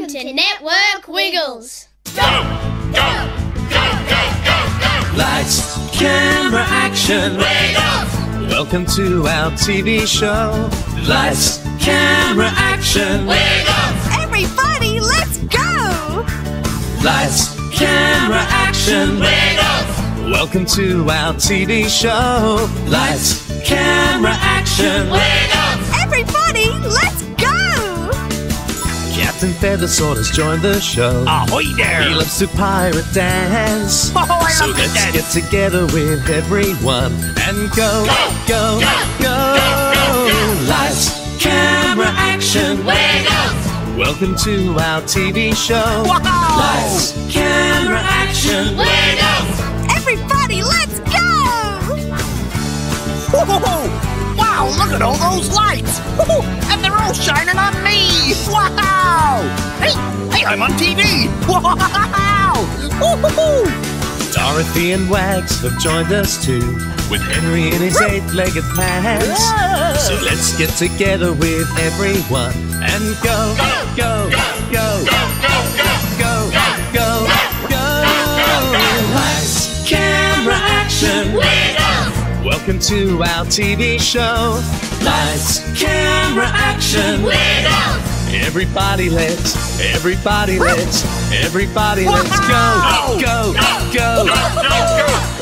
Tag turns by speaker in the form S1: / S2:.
S1: Welcome to Network Wiggles.
S2: Go, go, go, go, go, go.
S3: Lights, camera, action.
S2: Wiggles.
S3: Welcome to our TV show. Lights, camera, action.
S2: Wiggles.
S4: Everybody, let's go!
S3: Lights, camera, action.
S2: Wiggles.
S3: Welcome to our TV show. Lights, camera, action.
S2: Wiggles.
S4: Everybody, let's go!
S3: Captain Feathersword has joined the show.
S5: Ahoy there!
S3: He loves to pirate dance.
S5: Oh, I
S3: So
S5: love to
S3: let's
S5: dance.
S3: get together with everyone and go, go, go. Lights, camera, action.
S2: Wiggles.
S3: Welcome to our TV show.
S5: Wow!
S3: Lights, camera, action.
S2: Wiggles.
S4: Everybody, let's go!
S5: Whoa! Wow, look at all those lights! Woo-hoo. And they're all shining on me! Wow! Hey, I'm on TV! Wow! Woo-hoo-hoo.
S3: Dorothy and Wags have joined us too, with Henry in his eight-legged pants. So let's get together with everyone and go, go, go, go, go, go. Lights, camera, action.
S2: Wiggles.
S3: Welcome to our TV show. Lights, camera, action.
S2: Wiggles.
S3: Everybody let's go, go, go, go.